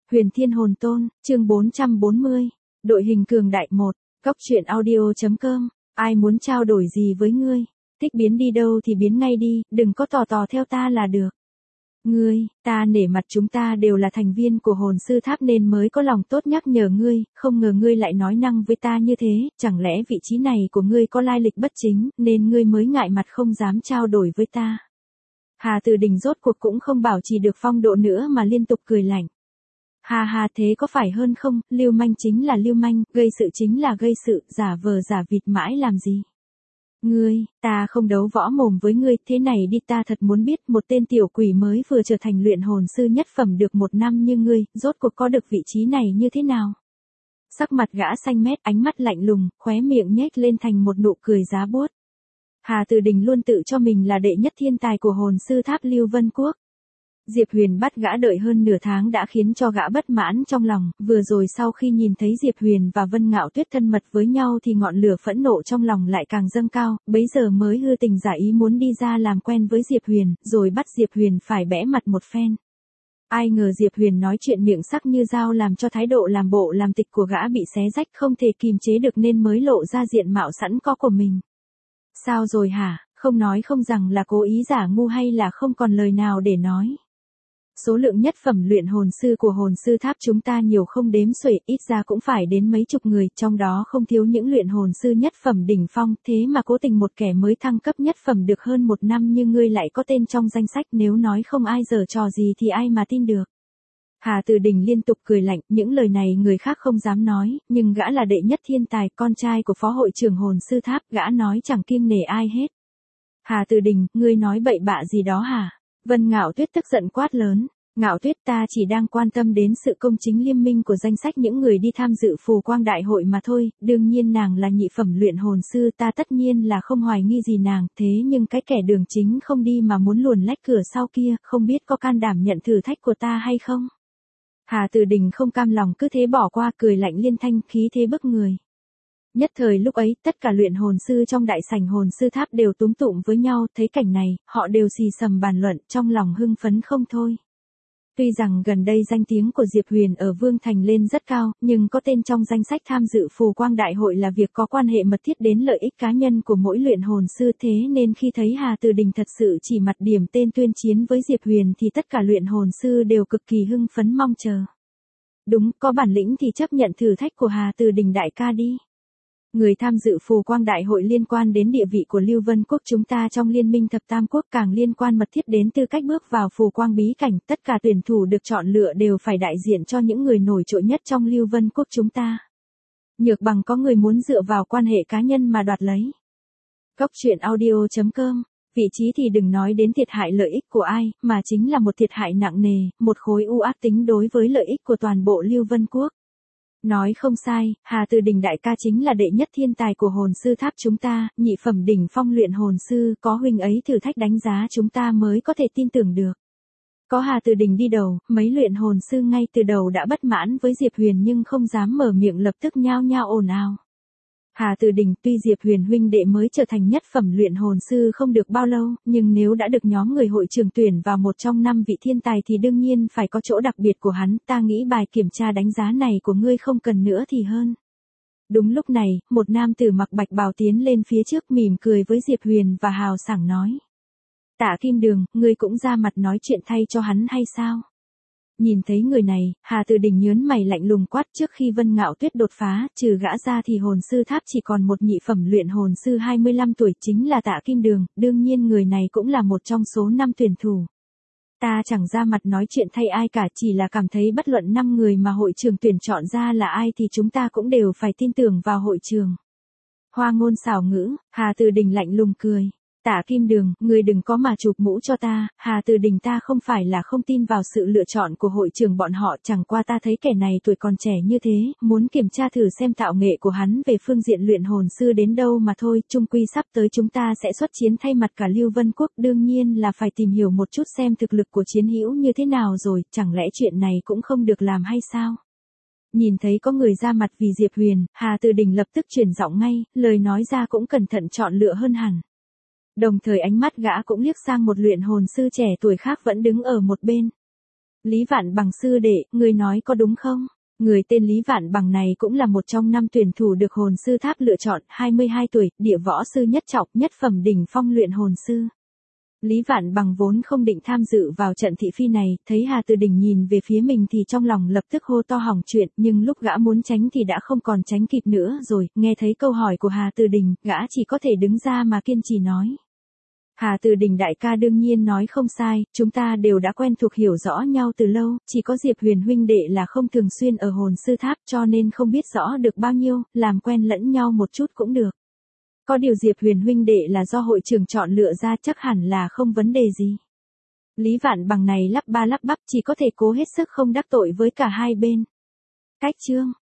Huyền Thiên Hồn Tôn, chương 440. Đội hình cường đại 1. Góc truyện audio.com. Ai muốn trao đổi gì với ngươi? Thích biến đi đâu thì biến ngay đi, đừng có tò theo ta là được. Ngươi, ta nể mặt chúng ta đều là thành viên của hồn sư tháp nên mới có lòng tốt nhắc nhở ngươi, không ngờ ngươi lại nói năng với ta như thế, chẳng lẽ vị trí này của ngươi có lai lịch bất chính, nên ngươi mới ngại mặt không dám trao đổi với ta. Hà Từ Đình rốt cuộc cũng không bảo trì được phong độ nữa mà liên tục cười lạnh. Ha ha, thế có phải hơn không, lưu manh chính là lưu manh, gây sự chính là gây sự, giả vờ giả vịt mãi làm gì. Ngươi, ta không đấu võ mồm với ngươi, thế này đi, ta thật muốn biết một tên tiểu quỷ mới vừa trở thành luyện hồn sư nhất phẩm được 1 năm như ngươi, rốt cuộc có được vị trí này như thế nào? Sắc mặt gã xanh mét, ánh mắt lạnh lùng, khóe miệng nhếch lên thành một nụ cười giá buốt. Hà Từ Đình luôn tự cho mình là đệ nhất thiên tài của hồn sư tháp Lưu Vân Quốc. Diệp Huyền bắt gã đợi hơn nửa tháng đã khiến cho gã bất mãn trong lòng, vừa rồi sau khi nhìn thấy Diệp Huyền và Vân Ngạo Tuyết thân mật với nhau thì ngọn lửa phẫn nộ trong lòng lại càng dâng cao, bấy giờ mới hư tình giả ý muốn đi ra làm quen với Diệp Huyền, rồi bắt Diệp Huyền phải bẽ mặt một phen. Ai ngờ Diệp Huyền nói chuyện miệng sắc như dao làm cho thái độ làm bộ làm tịch của gã bị xé rách, không thể kìm chế được nên mới lộ ra diện mạo sẵn có của mình. Sao rồi hả, không nói không rằng là cố ý giả ngu hay là không còn lời nào để nói. Số lượng nhất phẩm luyện hồn sư của hồn sư tháp chúng ta nhiều không đếm xuể, ít ra cũng phải đến mấy chục người, trong đó không thiếu những luyện hồn sư nhất phẩm đỉnh phong, thế mà cố tình một kẻ mới thăng cấp nhất phẩm được hơn 1 năm như ngươi lại có tên trong danh sách, nếu nói không ai giở trò gì thì ai mà tin được. Hà Từ Đình liên tục cười lạnh, những lời này người khác không dám nói, nhưng gã là đệ nhất thiên tài, con trai của phó hội trưởng hồn sư tháp, gã nói chẳng kiêng nể ai hết. Hà Từ Đình, ngươi nói bậy bạ gì đó hả? Vân Ngạo Tuyết tức giận quát lớn. Ngạo Tuyết, ta chỉ đang quan tâm đến sự công chính liêm minh của danh sách những người đi tham dự phù quang đại hội mà thôi, đương nhiên nàng là nhị phẩm luyện hồn sư, ta tất nhiên là không hoài nghi gì nàng, thế nhưng cái kẻ đường chính không đi mà muốn luồn lách cửa sau kia, không biết có can đảm nhận thử thách của ta hay không? Hà Từ Đình không cam lòng cứ thế bỏ qua, cười lạnh liên thanh, khí thế bức người. Nhất thời lúc ấy, tất cả luyện hồn sư trong đại sảnh hồn sư tháp đều túm tụm với nhau, thấy cảnh này, họ đều xì xầm bàn luận, trong lòng hưng phấn không thôi. Tuy rằng gần đây danh tiếng của Diệp Huyền ở Vương Thành lên rất cao, nhưng có tên trong danh sách tham dự phù quang đại hội là việc có quan hệ mật thiết đến lợi ích cá nhân của mỗi luyện hồn sư, thế nên khi thấy Hà Từ Đình thật sự chỉ mặt điểm tên tuyên chiến với Diệp Huyền thì tất cả luyện hồn sư đều cực kỳ hưng phấn mong chờ. Đúng, có bản lĩnh thì chấp nhận thử thách của Hà Từ Đình đại ca đi. Người tham dự phù quang đại hội liên quan đến địa vị của Lưu Vân Quốc chúng ta trong liên minh thập tam quốc, càng liên quan mật thiết đến tư cách bước vào phù quang bí cảnh, tất cả tuyển thủ được chọn lựa đều phải đại diện cho những người nổi trội nhất trong Lưu Vân Quốc chúng ta. Nhược bằng có người muốn dựa vào quan hệ cá nhân mà đoạt lấy. Góc truyện audio.com. Vị trí thì đừng nói đến thiệt hại lợi ích của ai, mà chính là một thiệt hại nặng nề, một khối u ác tính đối với lợi ích của toàn bộ Lưu Vân Quốc. Nói không sai, Hà Từ Đình đại ca chính là đệ nhất thiên tài của hồn sư tháp chúng ta, nhị phẩm đỉnh phong luyện hồn sư, có huynh ấy thử thách đánh giá chúng ta mới có thể tin tưởng được. Có Hà Từ Đình đi đầu, mấy luyện hồn sư ngay từ đầu đã bất mãn với Diệp Huyền nhưng không dám mở miệng, lập tức nhao nhao ồn ào. Hà Từ Đình, tuy Diệp Huyền huynh đệ mới trở thành nhất phẩm luyện hồn sư không được bao lâu, nhưng nếu đã được nhóm người hội trường tuyển vào một trong 5 vị thiên tài thì đương nhiên phải có chỗ đặc biệt của hắn, ta nghĩ bài kiểm tra đánh giá này của ngươi không cần nữa thì hơn. Đúng lúc này, một nam tử mặc bạch bào tiến lên phía trước mỉm cười với Diệp Huyền và hào sảng nói. Tạ Kim Đường, ngươi cũng ra mặt nói chuyện thay cho hắn hay sao? Nhìn thấy người này, Hà Từ Đình nhớn mày lạnh lùng quát, trước khi Vân Ngạo Tuyết đột phá, trừ gã ra thì hồn sư tháp chỉ còn một nhị phẩm luyện hồn sư 25 tuổi chính là Tạ Kim Đường, đương nhiên người này cũng là một trong số 5 tuyển thủ. Ta chẳng ra mặt nói chuyện thay ai cả, chỉ là cảm thấy bất luận 5 người mà hội trường tuyển chọn ra là ai thì chúng ta cũng đều phải tin tưởng vào hội trường. Hoa ngôn xảo ngữ, Hà Từ Đình lạnh lùng cười. Tạ Kim Đường, ngươi đừng có mà chụp mũ cho ta, Hà Từ Đình ta không phải là không tin vào sự lựa chọn của hội trường bọn họ, chẳng qua ta thấy kẻ này tuổi còn trẻ như thế, muốn kiểm tra thử xem tạo nghệ của hắn về phương diện luyện hồn sư đến đâu mà thôi, chung quy sắp tới chúng ta sẽ xuất chiến thay mặt cả Lưu Vân Quốc, đương nhiên là phải tìm hiểu một chút xem thực lực của chiến hữu như thế nào rồi, chẳng lẽ chuyện này cũng không được làm hay sao? Nhìn thấy có người ra mặt vì Diệp Huyền, Hà Từ Đình lập tức chuyển giọng ngay, lời nói ra cũng cẩn thận chọn lựa hơn hẳn. Đồng thời ánh mắt gã cũng liếc sang một luyện hồn sư trẻ tuổi khác vẫn đứng ở một bên. Lý Vạn Bằng sư đệ, ngươi nói có đúng không? Người tên Lý Vạn Bằng này cũng là một trong 5 tuyển thủ được hồn sư tháp lựa chọn, 22 tuổi, địa võ sư nhất trọng, nhất phẩm đỉnh phong luyện hồn sư. Lý Vạn Bằng vốn không định tham dự vào trận thị phi này, thấy Hà Từ Đình nhìn về phía mình thì trong lòng lập tức hô to hỏng chuyện, nhưng lúc gã muốn tránh thì đã không còn tránh kịp nữa rồi, nghe thấy câu hỏi của Hà Từ Đình, gã chỉ có thể đứng ra mà kiên trì nói. Hà Từ Đình đại ca đương nhiên nói không sai, chúng ta đều đã quen thuộc hiểu rõ nhau từ lâu, chỉ có Diệp Huyền huynh đệ là không thường xuyên ở hồn sư tháp cho nên không biết rõ được bao nhiêu, làm quen lẫn nhau một chút cũng được. Có điều Diệp Huyền huynh đệ là do hội trưởng chọn lựa ra chắc hẳn là không vấn đề gì. Lý Vạn Bằng này lắp ba lắp bắp chỉ có thể cố hết sức không đắc tội với cả hai bên. Cách chương